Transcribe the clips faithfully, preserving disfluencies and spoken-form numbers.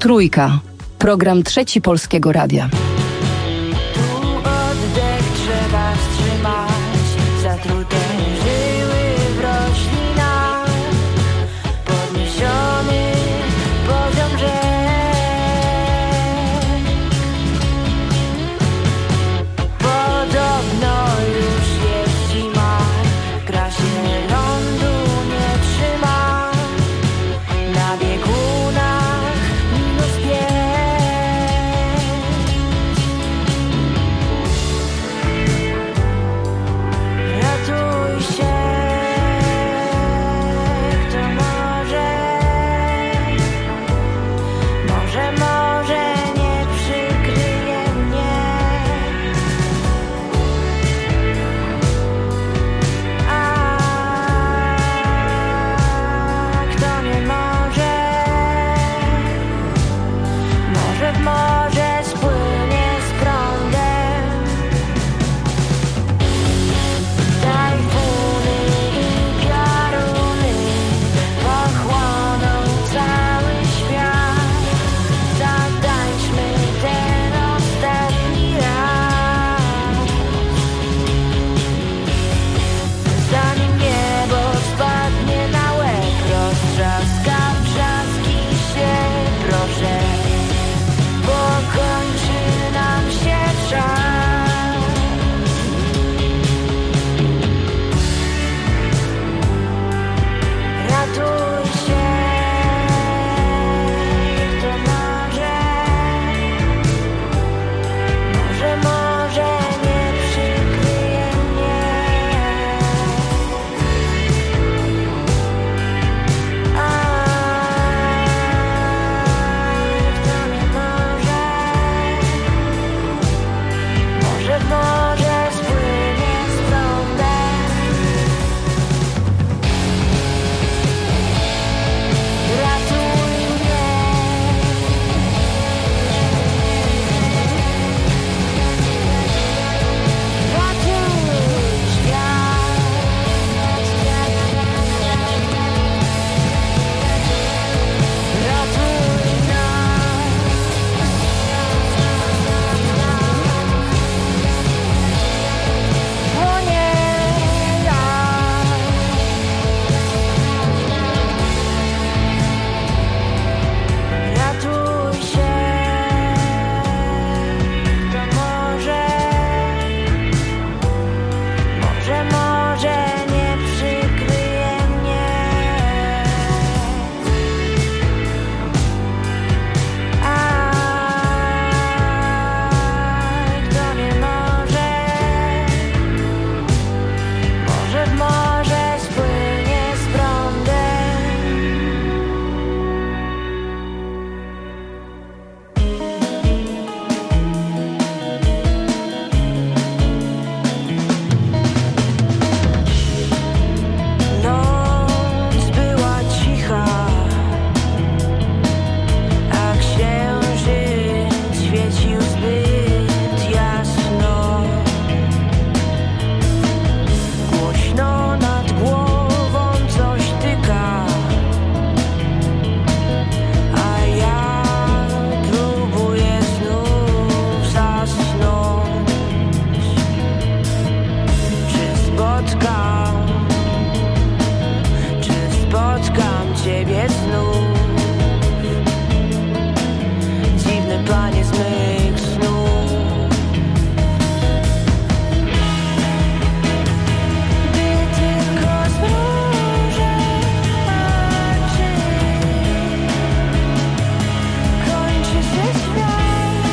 Trójka. Program Trzeci Polskiego Radia. Tu oddech trzeba wstrzymać, zatrute żyły w roślinach, podniesiony poziom rzek. Podobno już jest zima, gra się lądu nie trzyma, na biegunach minus pięć. Ratuj się, kto może, może, może nie przykryje mnie. A kto nie może, może w morze spłynie z prądem. Tajfuny i pioruny pochłoną cały świat. Zatańczmy ten ostatni raz, zanim niebo spadnie na łeb, roztrzaska wrzaski się, proszę, bo kończy nam się czas. Ratuj się, kto może, może, może nie przykryje mnie. A kto nie może, może w morze spłynie z prądem. Ratuj mnie, ratuj świat, ratuj nas, bo nie raz. Ratuj się, kto może, może, może nie przykryje mnie. A kto nie może, może w morze spłynie z prądem. Noc była cicha, a księżyc świecił zbyt jasno. Głośno nad głową coś tyka, a ja próbuję znów zasnąć. Czy spotkam, czy spotkam Ciebie znów? Dziwny Panie z mych snów. Gdy tylko zmrużę oczy, kończy się świat.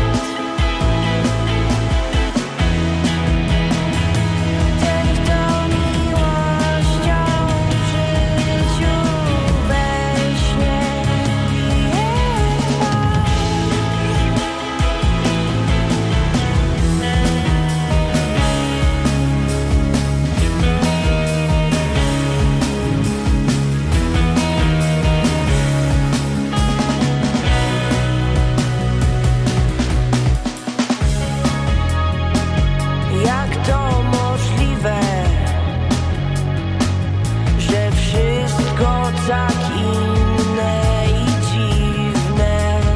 Ten, kto miłością w życiu we śnie bije twarz. Jak to możliwe, że wszystko tak inne i dziwne?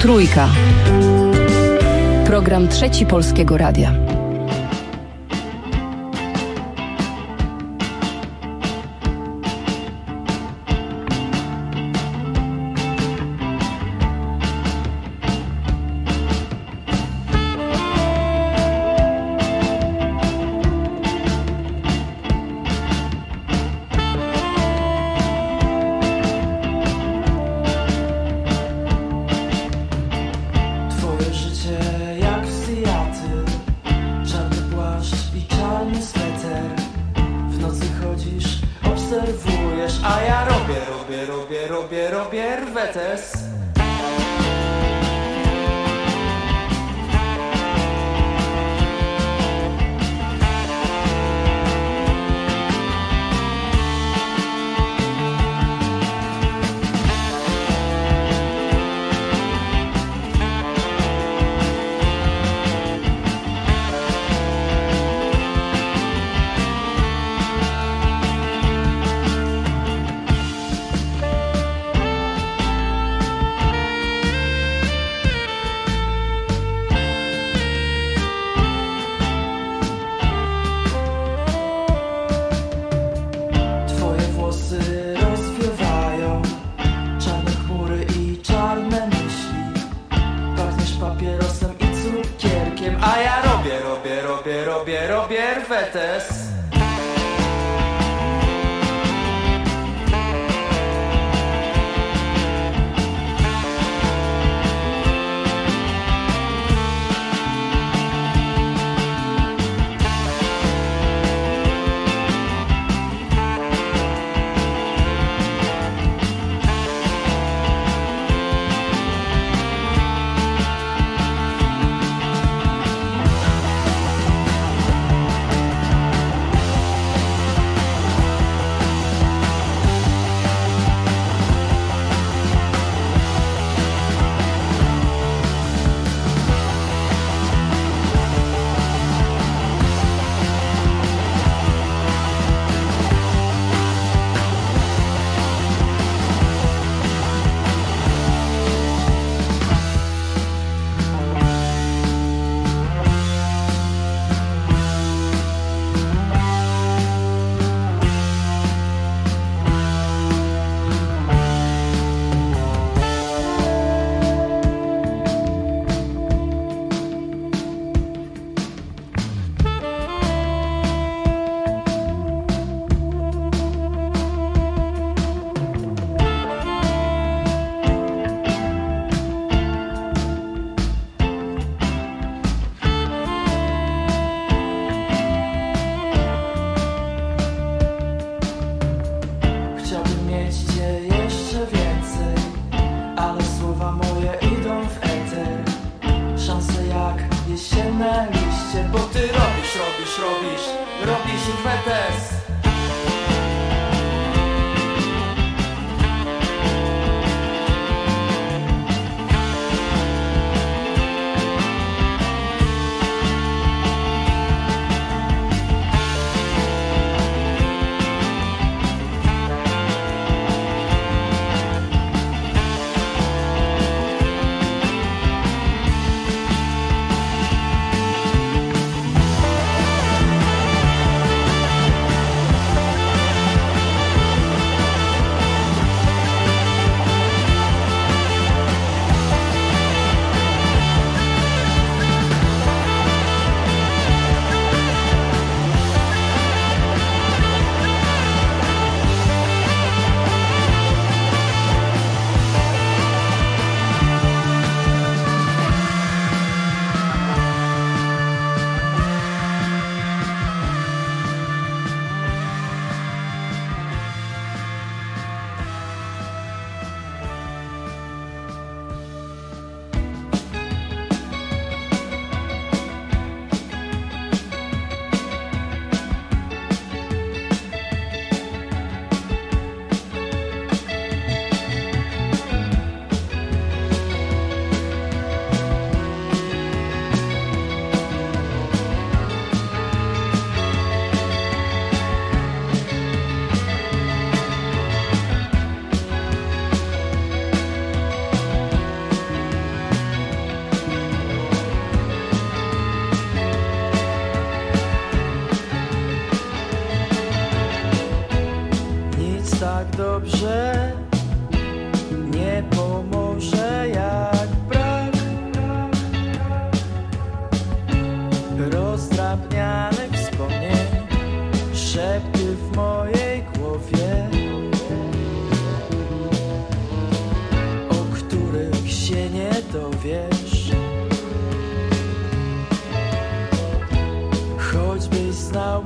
Trójka. Program Trzeci Polskiego Radia.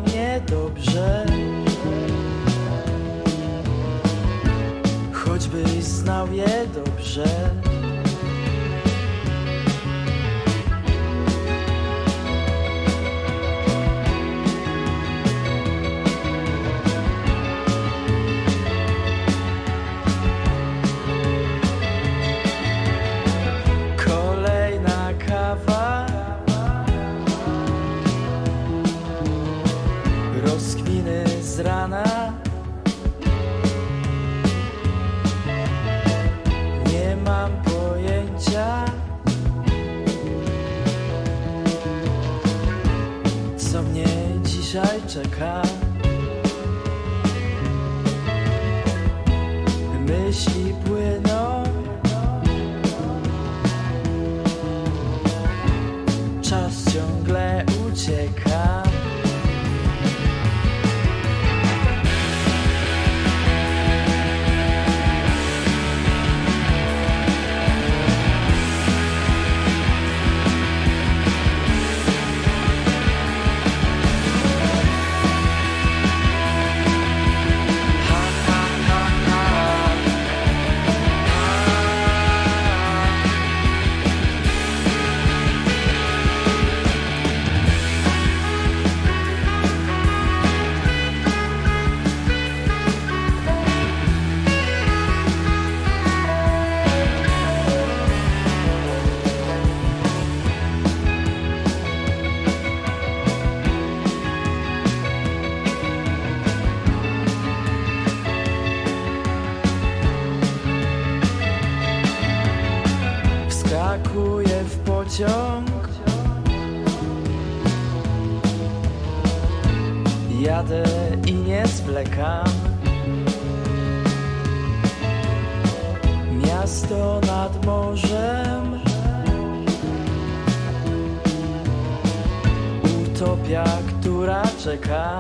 mnie dobrze. Choćbyś znał je dobrze. Nie mam pojęcia, co mnie dzisiaj czeka. Myśli płyną, czas ciągle ucieka. Wskakuję w pociąg, jadę i nie zwlekam. Miasto nad morzem, utopia, która czeka.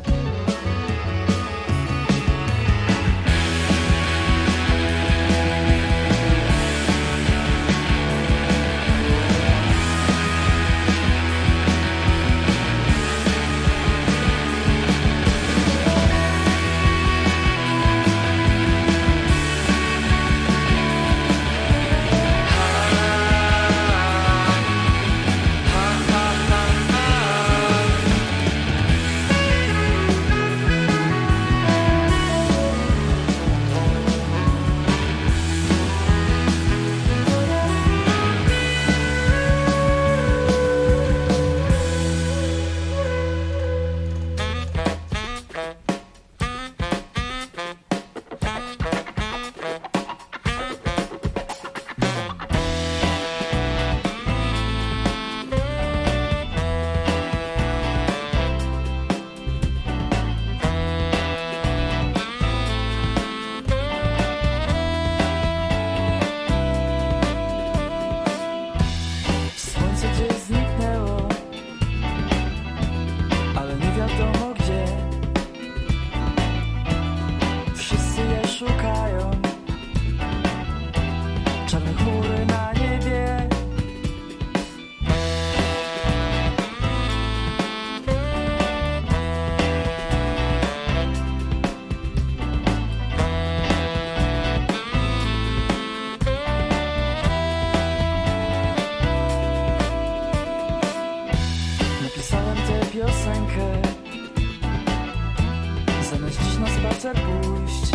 Pójść.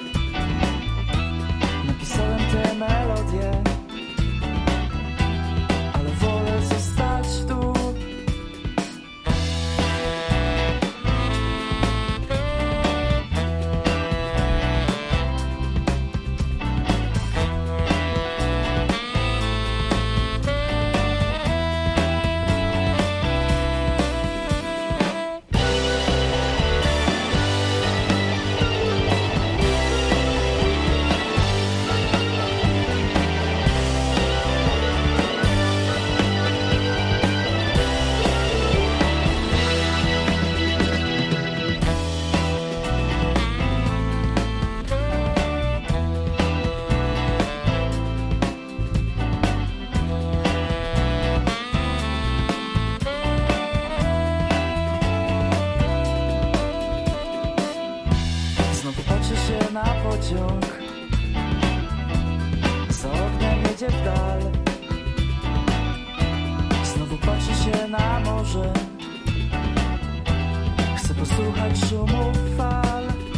Napisałem tę melodię, ale wolę zostać tu. pociąg za oknem jedzie w dal. Znowu patrzy się na morze, chcę posłuchać szumu fal.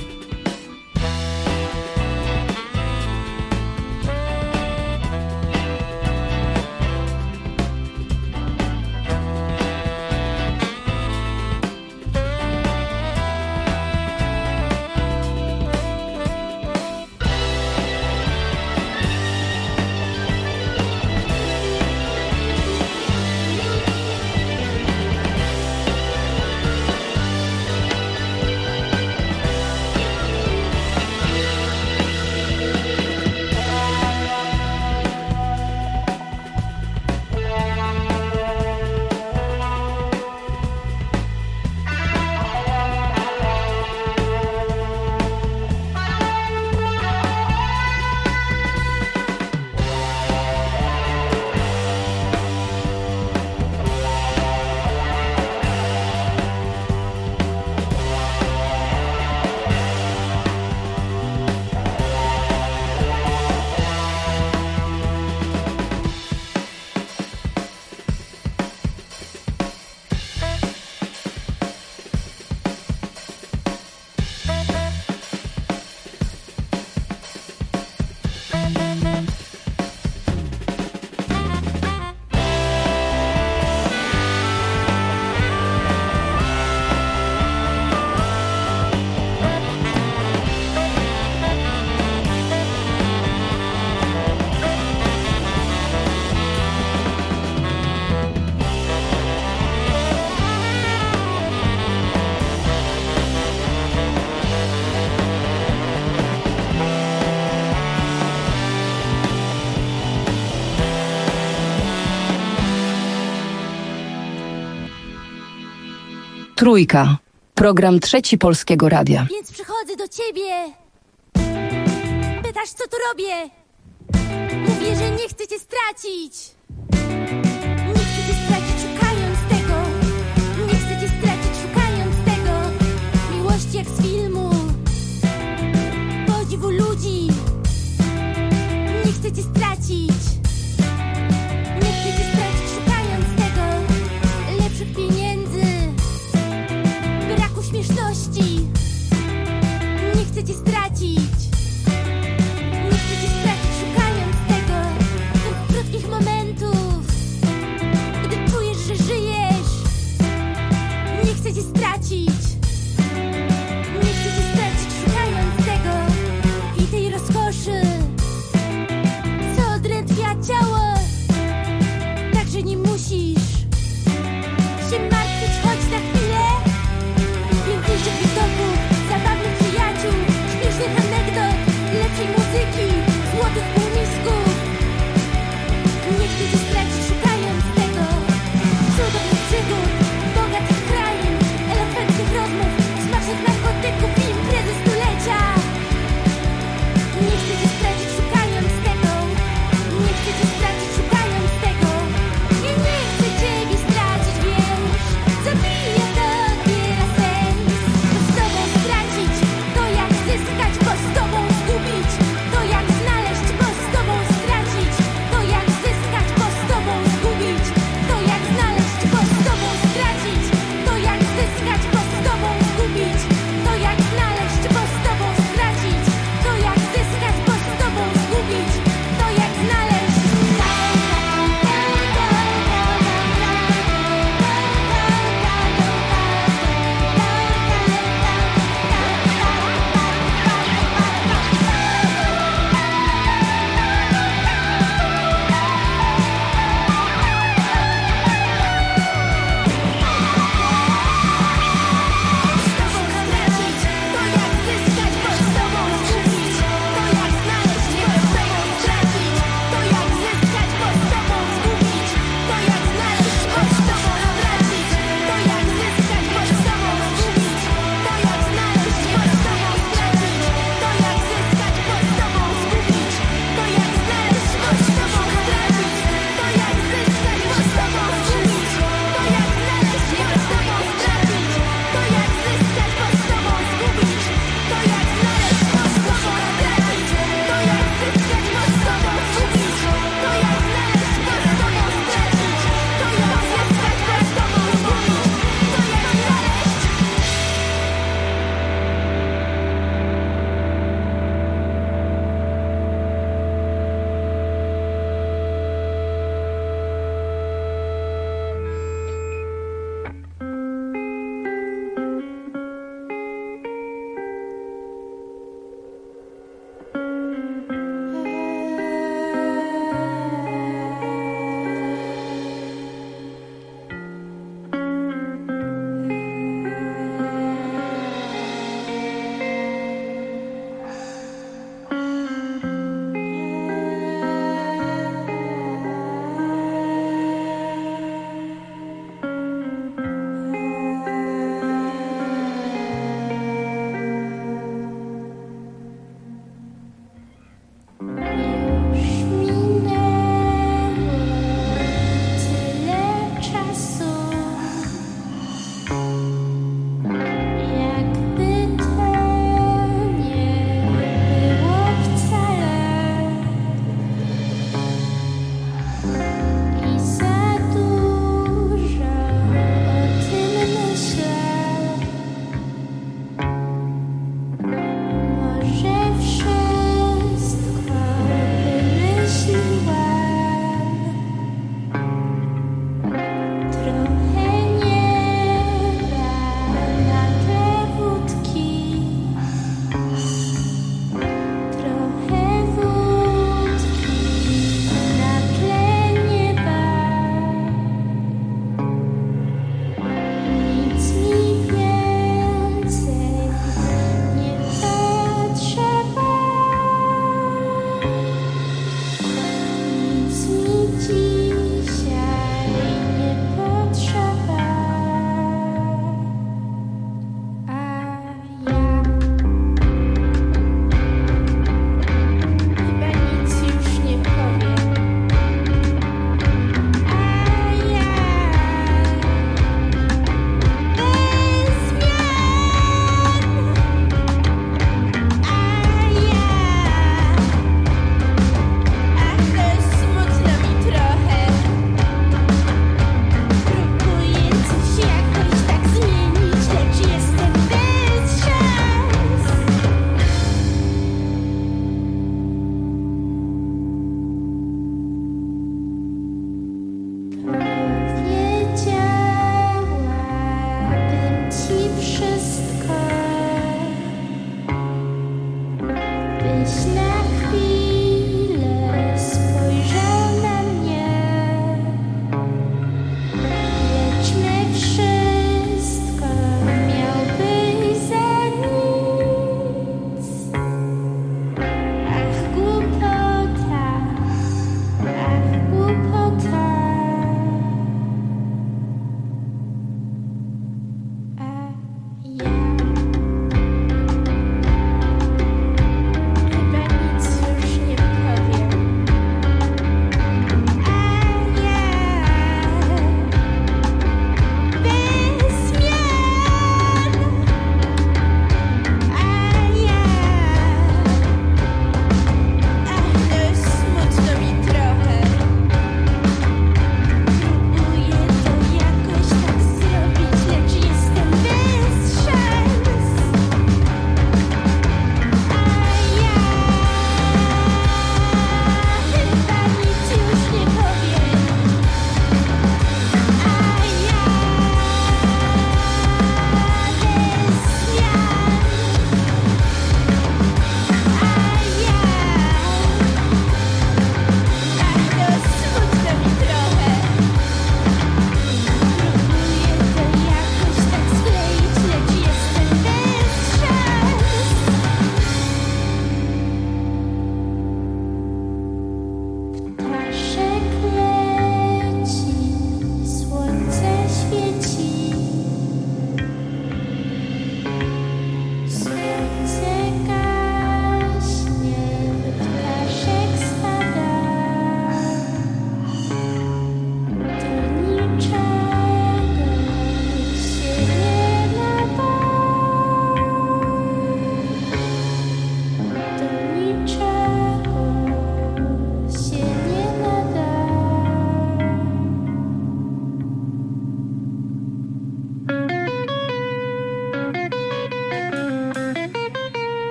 Trójka. Program Trzeci Polskiego Radia. Więc przychodzę do ciebie. Pytasz, co tu robię? Mówię, że nie chcę cię stracić. Nie chcę cię stracić, szukając tego. Nie chcę cię stracić, szukając tego. Miłości jak z filmu, podziwu ludzi. Nie chcę cię stracić. Nie chcę cię stracić, szukając tego. Lepszych pieniędzy, braku śmieszności. Nie chcę cię stracić. Nie chcę cię stracić, szukając tego. Tych krótkich momentów,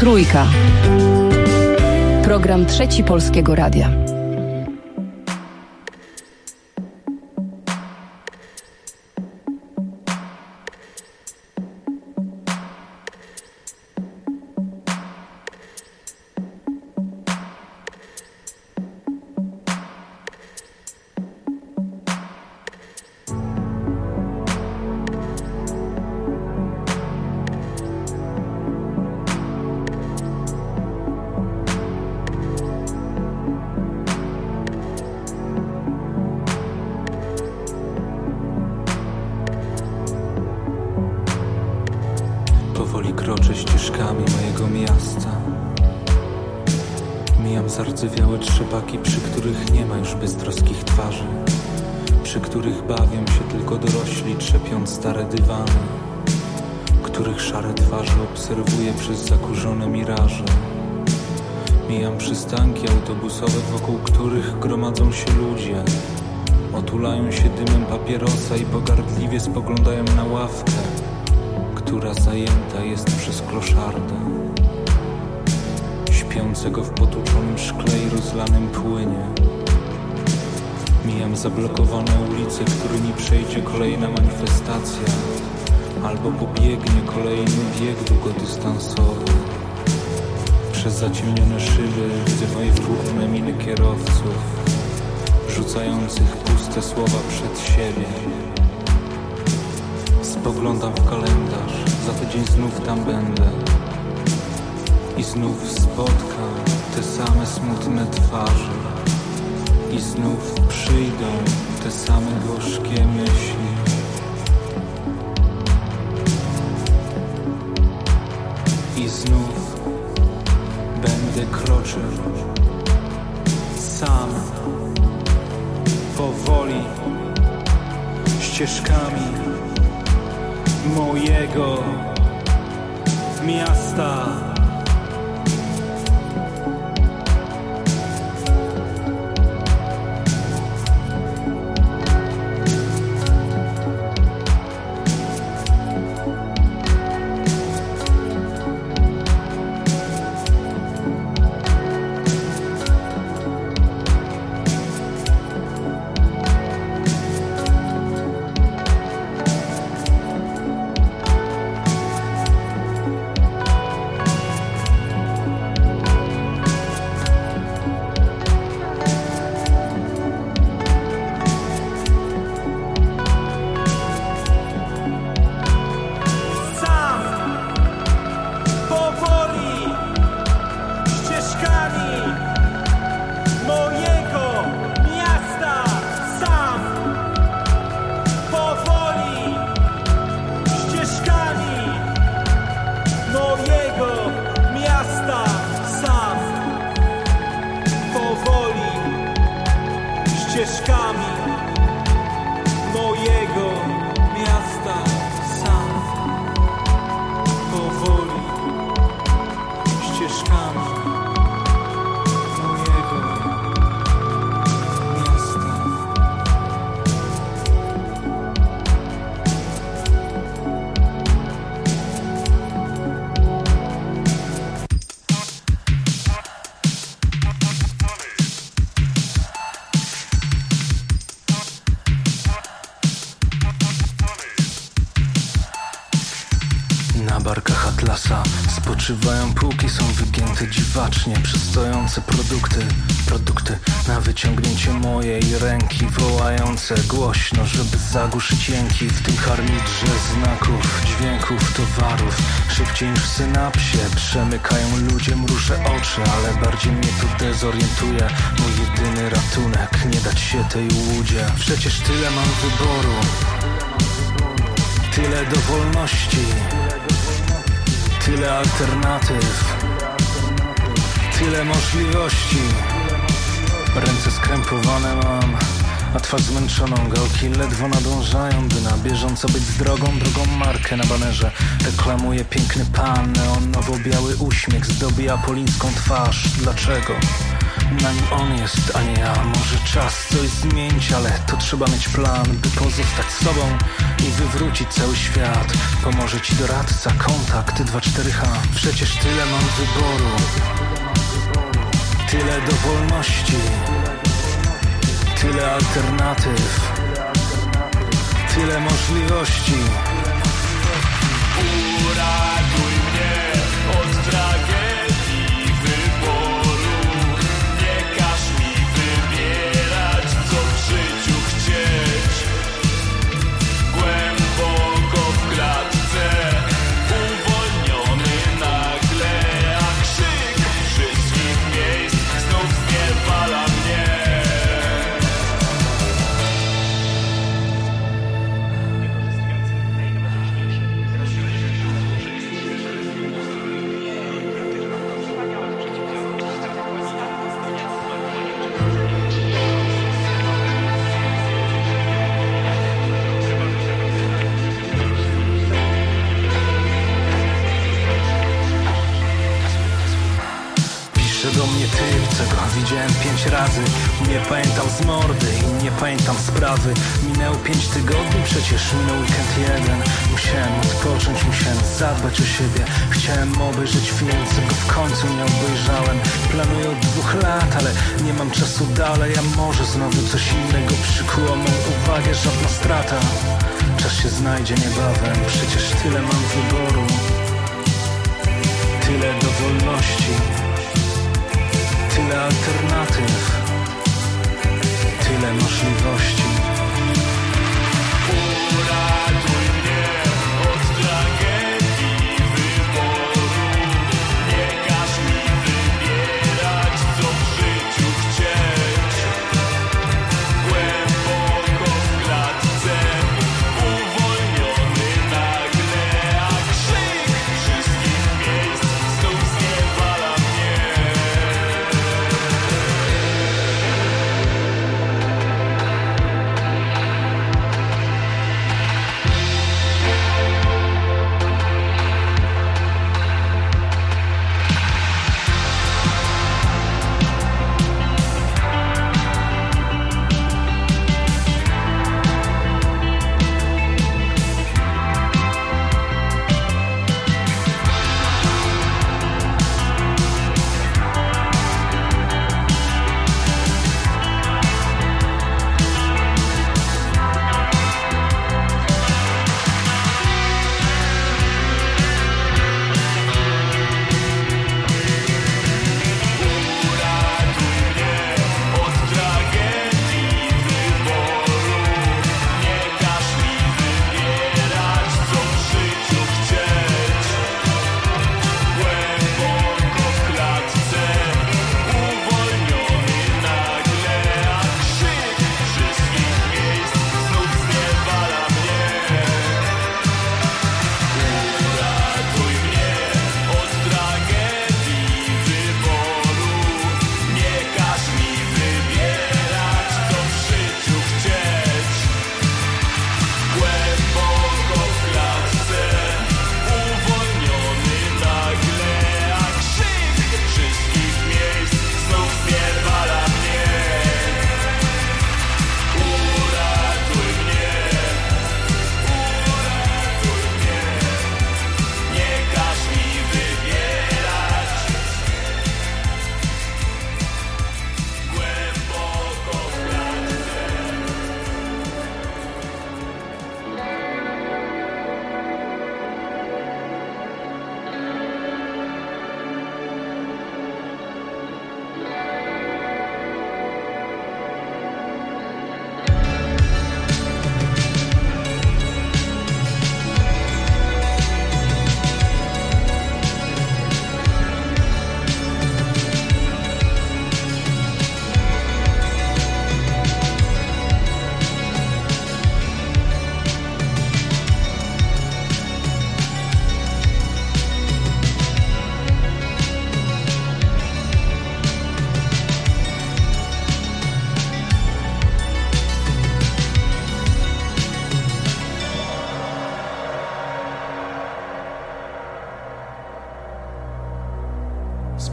Trójka. Program Trzeci Polskiego Radia. Powoli kroczę ścieżkami mojego miasta. Mijam zardzewiałe trzepaki, przy których nie ma już beztroskich twarzy, przy których bawią się tylko dorośli, trzepiąc stare dywany, których szare twarze obserwuję przez zakurzone miraże. Mijam przystanki autobusowe, wokół których gromadzą się ludzie. Otulają się dymem papierosa i pogardliwie spoglądają na ławkę, która zajęta jest przez kloszarda, śpiącego w potłuczonym szkle i rozlanym płynie. Mijam zablokowane ulice, którymi przejdzie kolejna manifestacja, albo pobiegnie kolejny bieg długodystansowy. Przez zaciemnione szyby widzę moje wtórne miny kierowców, rzucających puste słowa przed siebie. Spoglądam w kalendarz, za tydzień znów tam będę i znów spotkam te same smutne twarze i znów przyjdą te same gorzkie myśli. I znów będę kroczył sam, powoli, ścieżkami mojego miasta. Spoczywają półki, są wygięte dziwacznie, przystojące produkty, produkty na wyciągnięcie mojej ręki, wołające głośno, żeby zagłuszyć jęki w tym harmidrze znaków, dźwięków, towarów. Szybciej niż w synapsie przemykają ludzie mruże oczy, ale bardziej mnie to dezorientuje. Mój jedyny ratunek, nie dać się tej łudzie. Przecież tyle mam wyboru, tyle do wolności, tyle alternatyw, tyle możliwości. Ręce skrępowane mam, a twarz zmęczoną. Gałki ledwo nadążają, by na bieżąco być z drogą. Drugą markę na banerze reklamuje piękny pan. Neonowo-biały uśmiech zdobi apolińską twarz. Dlaczego? Na nim on jest, a nie ja. Może czas coś zmienić, ale to trzeba mieć plan, by pozostać sobą i wywrócić cały świat. Pomoże ci doradca, kontakt dwa cztery H. Przecież tyle mam wyboru, tyle do wolności, tyle alternatyw, tyle możliwości. Uratuj mnie od tragedii wyboru. Nie każ mi wybierać, co w życiu chcieć. Głęboko w klatce, uwolniony nagle, a krzyk wszystkich miejsc znów zniewala mnie. Pisze do mnie typ, co go widziałem pięć razy. Nie pamiętam z mordy i nie pamiętam sprawy. Minęło pięć tygodni, przecież minął weekend jeden. Musiałem odpocząć, musiałem zadbać o siebie. Chciałem obejrzeć film, co go w końcu nie obejrzałem. Planuję od dwóch lat, ale nie mam czasu dalej. A może znowu coś innego przykuło mą uwagę. Żadna strata, czas się znajdzie niebawem. Przecież tyle mam wyboru, tyle do wolności, tyle alternatyw, tyle możliwości. Uratuj mnie od tragedii wyboru. Nie każ mi wybierać, co w życiu chcieć. Głęboko w klatce, uwolniony nagle, a krzyk wszystkich miejsc znów zniewala mnie.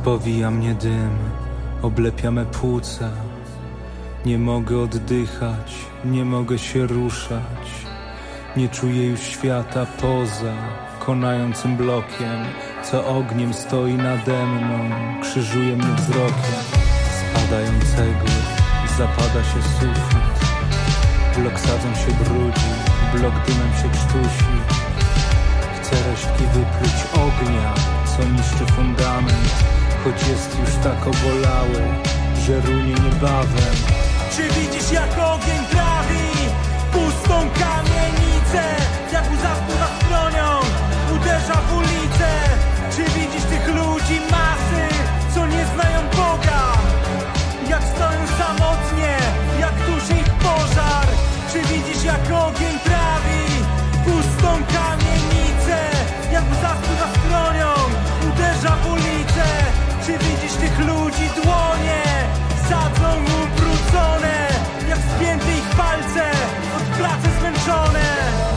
Spowija mnie dym, oblepia me płuca. Nie mogę oddychać, nie mogę się ruszać. Nie czuję już świata poza konającym blokiem, co ogniem stoi nade mną, krzyżuje mnie wzrokiem spadającego i zapada się sufit. Blok sadzą się brudzi, blok dymem się krztusi. Chcę resztki wypluć ognia, co niszczy fundament, choć jest już tak obolały, że runie niebawem. Czy widzisz, jak ogień trawi pustą kamienicę, jak łza spływa skronią, uderza w ulicę? Czy widzisz tych ludzi masy, co nie znają Boga, jak stoją samotnie, jak duszy ich pożar? Czy widzisz, jak ogień trawi pustą kamienicę, jak łza spływa skronią, uderza w ulicę? Czy widzisz tych ludzi dłonie sadzą ubrudzone, jak spięte ich palce od pracy zmęczone?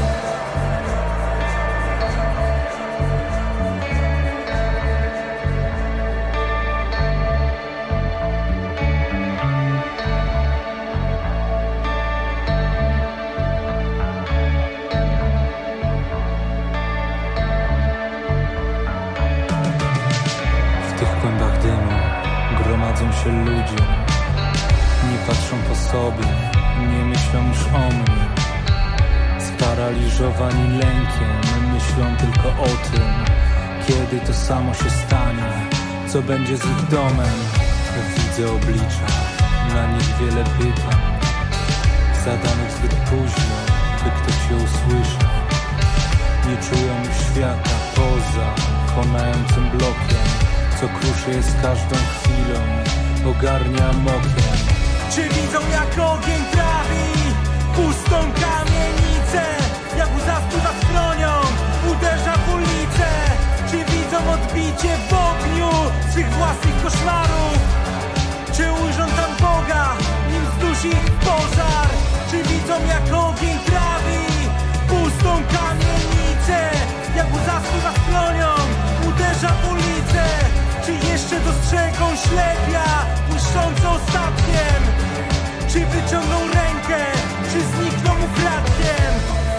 W tych kłębach dymu gromadzą się ludzie. Nie patrzą po sobie, nie myślą już o mnie. Sparaliżowani lękiem, myślą tylko o tym, kiedy to samo się stanie, co będzie z ich domem. Widzę oblicza, na nich wiele pytań, zadanych zbyt późno, by ktoś je usłyszał. Nie czują już świata poza konającym blokiem, co kruszy je z każdą chwilą, ogarnia mokiem. Czy widzą, jak ogień trawi pustą kamienicę, jak łza spływa skronią, uderza w ulicę? Czy widzą odbicie w ogniu swych własnych koszmarów? Czy ujrzą tam Boga, nim zdusi ich pożar? Czy widzą, jak ogień trawi pustą kamienicę, jak łza spływa skronią, uderza w ulicę? Czy jeszcze dostrzegą ślepia błyszczące ostatkiem? Czy wyciągną rękę, czy znikną ukradkiem?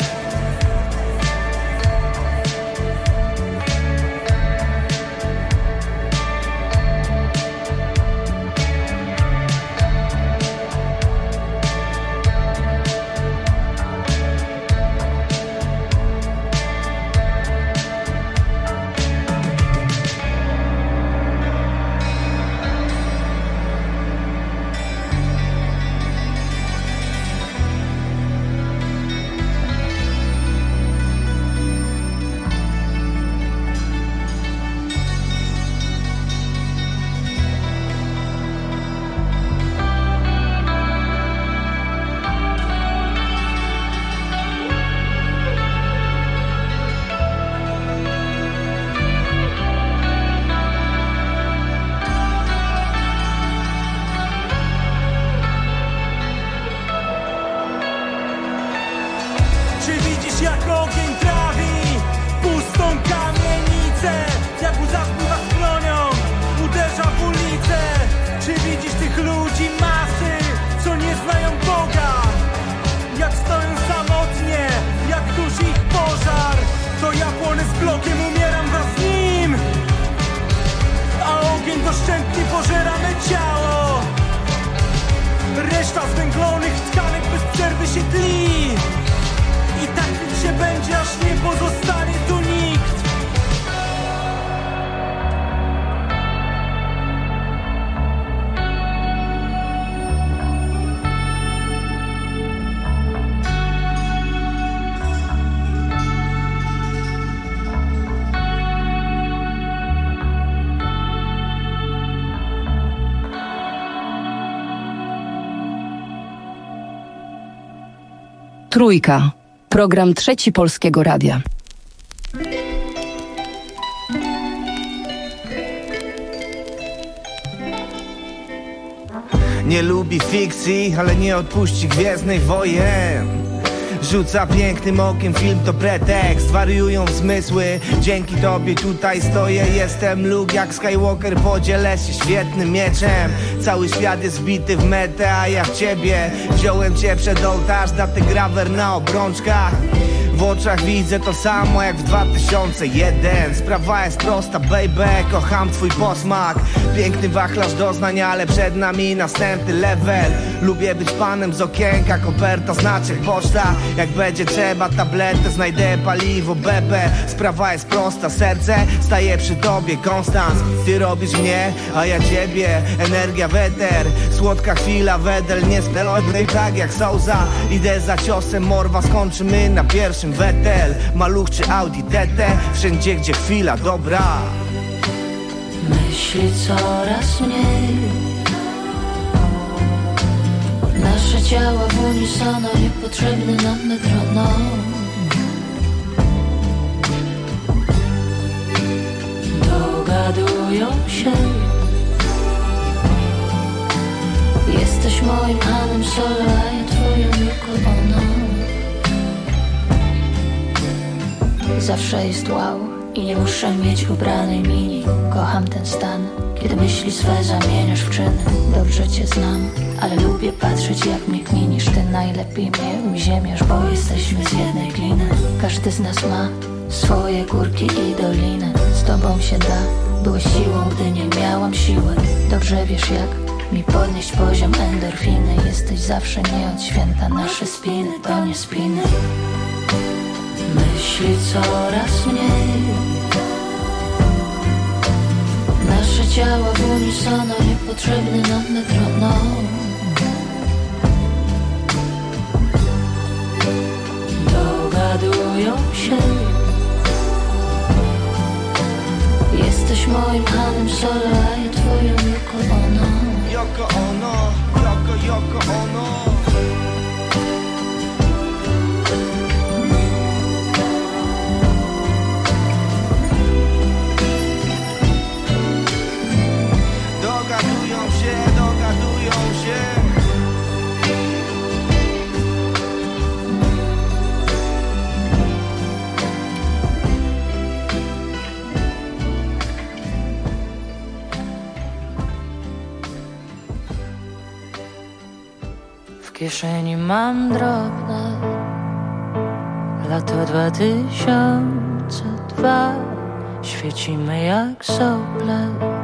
Czy widzisz, jak ogień trawi pustą kamienicę, jak łza spływa skronią, uderza w ulicę? Czy widzisz tych ludzi masy, co nie znają Boga, jak stoją samotnie, jak dusi ich pożar? To ja płonę z blokiem, umieram wraz z nim, a ogień doszczętnie pożera me ciało. Reszta zwęglonych tkanek bez przerwy się tli. I tak nic się będzie, aż nie pozostanie tu nikt. Trójka. Program Trzeci Polskiego Radia. Nie lubi fikcji, ale nie odpuści Gwiezdnych Wojen. Rzuca pięknym okiem, film to pretekst. Wariują zmysły, dzięki tobie tutaj stoję. Jestem Luke jak Skywalker, podzielę się świetnym mieczem. Cały świat jest zbity w metę, a ja w ciebie. Wziąłem cię przed ołtarz, na ty grawer na obrączkach. W oczach widzę to samo jak w dwa tysiące jeden. Sprawa jest prosta, baby, kocham twój posmak. Piękny wachlarz doznań, ale przed nami następny level. Lubię być panem z okienka, koperta znaczy poczta. Jak będzie trzeba tabletę, znajdę paliwo, bebe. Sprawa jest prosta, serce staje przy tobie, konstans. Ty robisz mnie, a ja ciebie. Energia weter, słodka chwila, wedel. Nie spelodny tak jak Souza. Idę za ciosem, morwa, skończymy na pierwszym wetel. Maluch czy Audi T T, wszędzie gdzie chwila dobra. Myśli coraz mniej, nasze ciała w unisono, niepotrzebny nam metronom. Dogadują się, jesteś moim Hanem Solo, a ja twoją Yoko Ono. Zawsze jest wow i nie muszę mieć ubranej mini. Kocham ten stan, kiedy myśli swe zamieniasz w czyny. Dobrze cię znam, ale lubię patrzeć jak mnie kminisz. Ty najlepiej mnie uziemiasz, bo jesteśmy z jednej gliny. Każdy z nas ma swoje górki i doliny. Z tobą się da, byłeś siłą, gdy nie miałam siły. Dobrze wiesz jak mi podnieść poziom endorfiny. Jesteś zawsze nie od święta, nasze spiny to nie spiny. Myśli coraz mniej, nasze ciała w unisono, niepotrzebny nam metronom. Dogadują się, jesteś moim Hanem Solo, a ja twoją Yoko Ono. Yoko Ono, Yoko, Yoko Ono. Dogadują się, dogadują się. W kieszeni mam drobne, lato dwa tysiące dwa. Świecimy jak sople,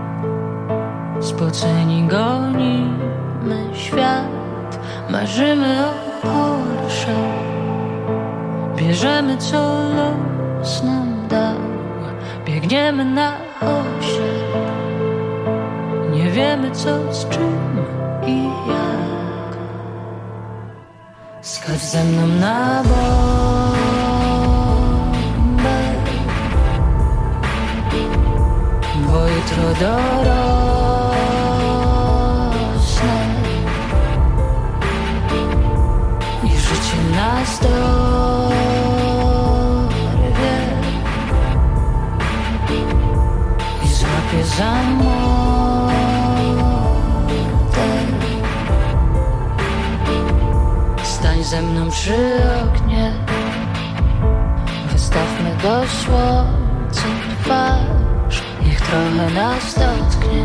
spoceni gonimy świat. Marzymy o Porsche, bierzemy co los nam dał. Biegniemy na osie, nie wiemy co z czym i jak. Skacz ze mną na bombę, bo jutro dorosnę i życie nas dorwie i złapie za mordę. Stań ze mną przy oknie, wystawmy do słońca twarz. Niech trochę nas dotknie,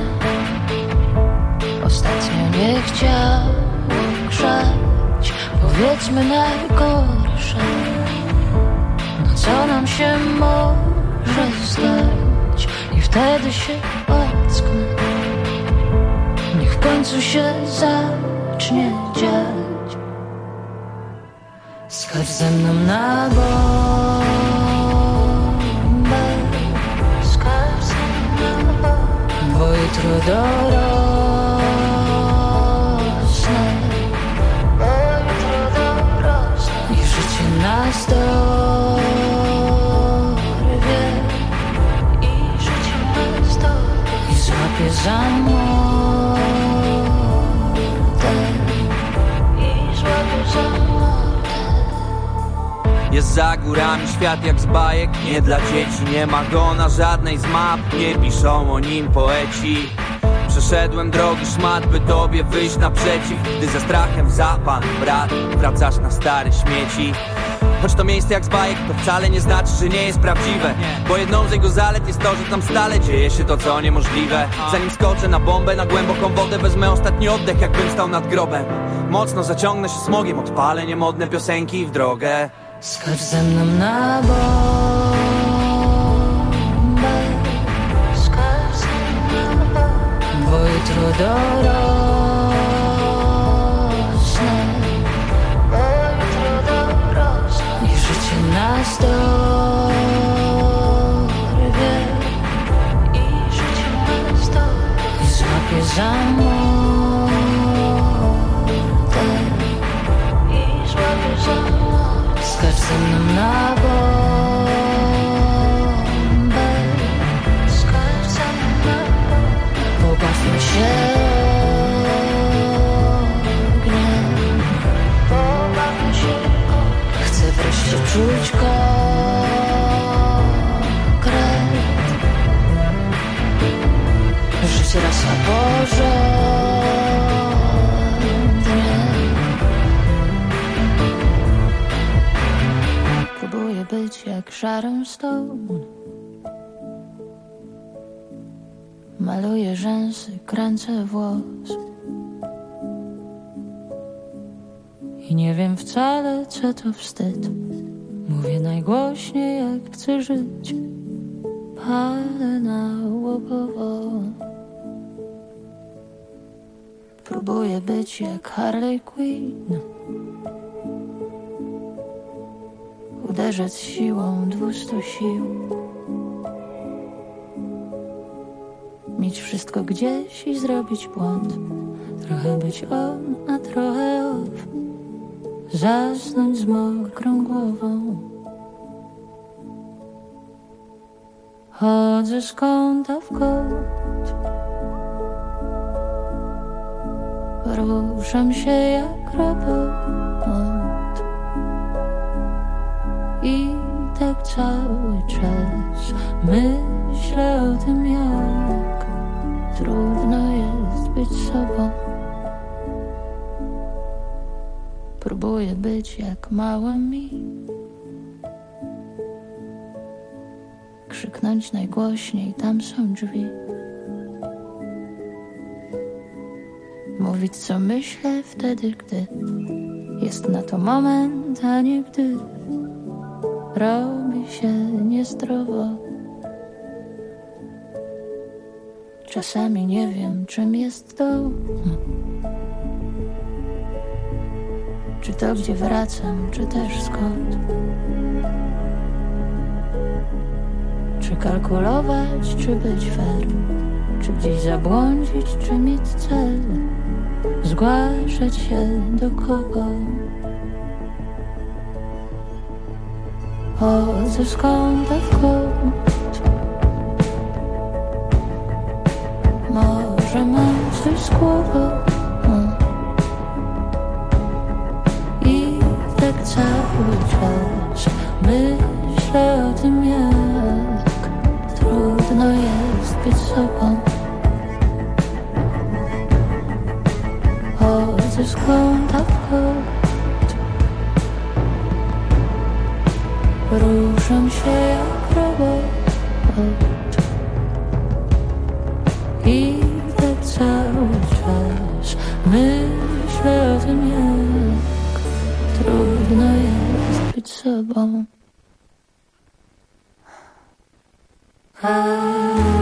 ostatnio nie chciało grzać. Powiedzmy najgorsze, no co nam się może stać. I wtedy się ocknę, niech w końcu się zacznie dziać. Skacz ze mną na bombę, skacz ze mną na bombę, bo jutro dorosnę, bo jutro dorosnę i życie nas dorwie i życie nas dorwie i złapie za mordę i złapie za mordę. Jest za górami świat jak z bajek, nie dla dzieci. Nie ma go na żadnej z map, nie piszą o nim poeci. Przeszedłem drogi szmat, by tobie wyjść naprzeciw. Gdy ze strachem za pan brat wracasz na stare śmieci. Choć to miejsce jak z bajek, to wcale nie znaczy, że nie jest prawdziwe. Bo jedną z jego zalet jest to, że tam stale dzieje się to, co niemożliwe. Zanim skoczę na bombę, na głęboką wodę, wezmę ostatni oddech, jakbym stał nad grobem. Mocno zaciągnę się smogiem, odpalę niemodne piosenki i w drogę. Skacz ze mną na bombę, skacz ze mną na bombę, bo jutro dorosnę, bo jutro dorosnę i życie nas dorwie, i życie nas dorwie, i złapię za mordę, i złapię za mordę. Skacz ze mną na bombę, skacz ze mną na bombę, pobawmy się ogniem, pobawmy się ogniem. Chcę wreszcie czuć konkret, żyć raz a porządnie. Próbuję być jak Sharon Stone, maluję rzęsy, kręcę włos i nie wiem wcale, co to wstyd. Mówię najgłośniej, jak chcę żyć, palę nałogowo. Próbuję być jak Harley Quinn, uderzać siłą dwustu sił, mieć wszystko gdzieś i zrobić błąd, trochę być on, a trochę off, zasnąć z mokrą głową. Chodzę z kąta w kąt, ruszam się jak robot i tak cały czas myślę o tym, jak trudno jest być sobą. Próbuję być jak mała mi, krzyknąć najgłośniej, tam są drzwi, mówić co myślę wtedy, gdy jest na to moment, a nie gdy robi się niezdrowo. Czasami nie wiem, czym jest dom, czy to, gdzie wracam, czy też skąd. Czy kalkulować, czy być fair, czy gdzieś zabłądzić, czy mieć cel, zgłaszać się do kogo. Chodzę z kąta w kąt, może mam coś z głową i tak cały czas myślę o tym, jak trudno jest być sobą. Chodzę z kąta w kąt, ruszam się jak robot i tak cały czas myślę o tym, jak trudno jest być sobą. Ah.